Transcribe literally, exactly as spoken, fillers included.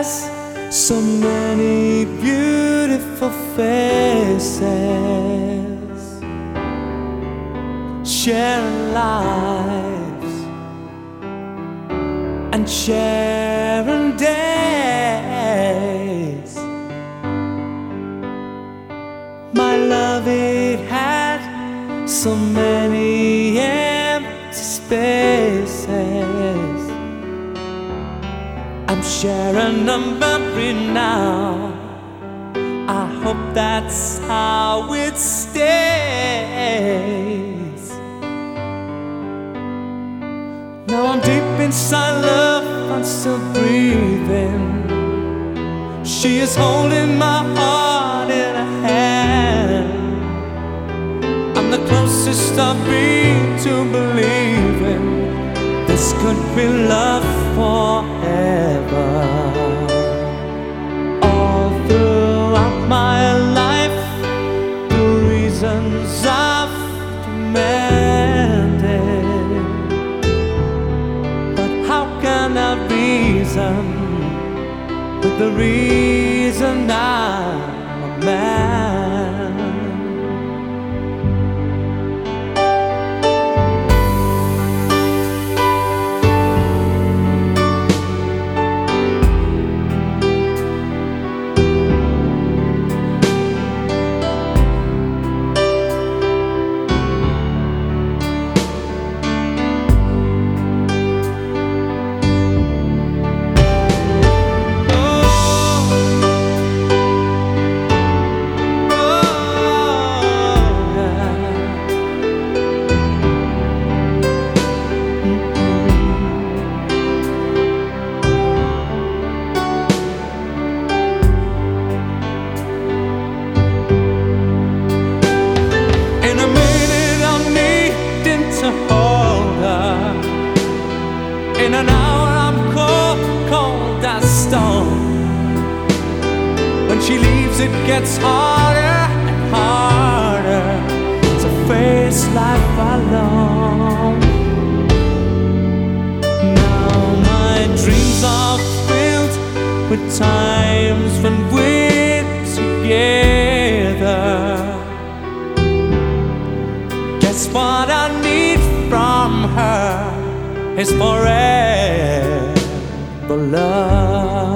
has so many beautiful faces, sharing lives and sharing days. My love, it had so many empty spaces. I'm sharing a memory now. I hope that's how it stays. Now I'm deep inside love, I'm still breathing. She is holding my heart in her hand. I'm the closest I've been to believing this could be love forever. All throughout my life, the reasons I've demanded, but how can I reason with the reason I'm a man? In an hour I'm cold, cold as stone. When she leaves it gets harder and harder to face life alone. Now my dreams are filled with times when we're together. Guess what I need from her is forever love.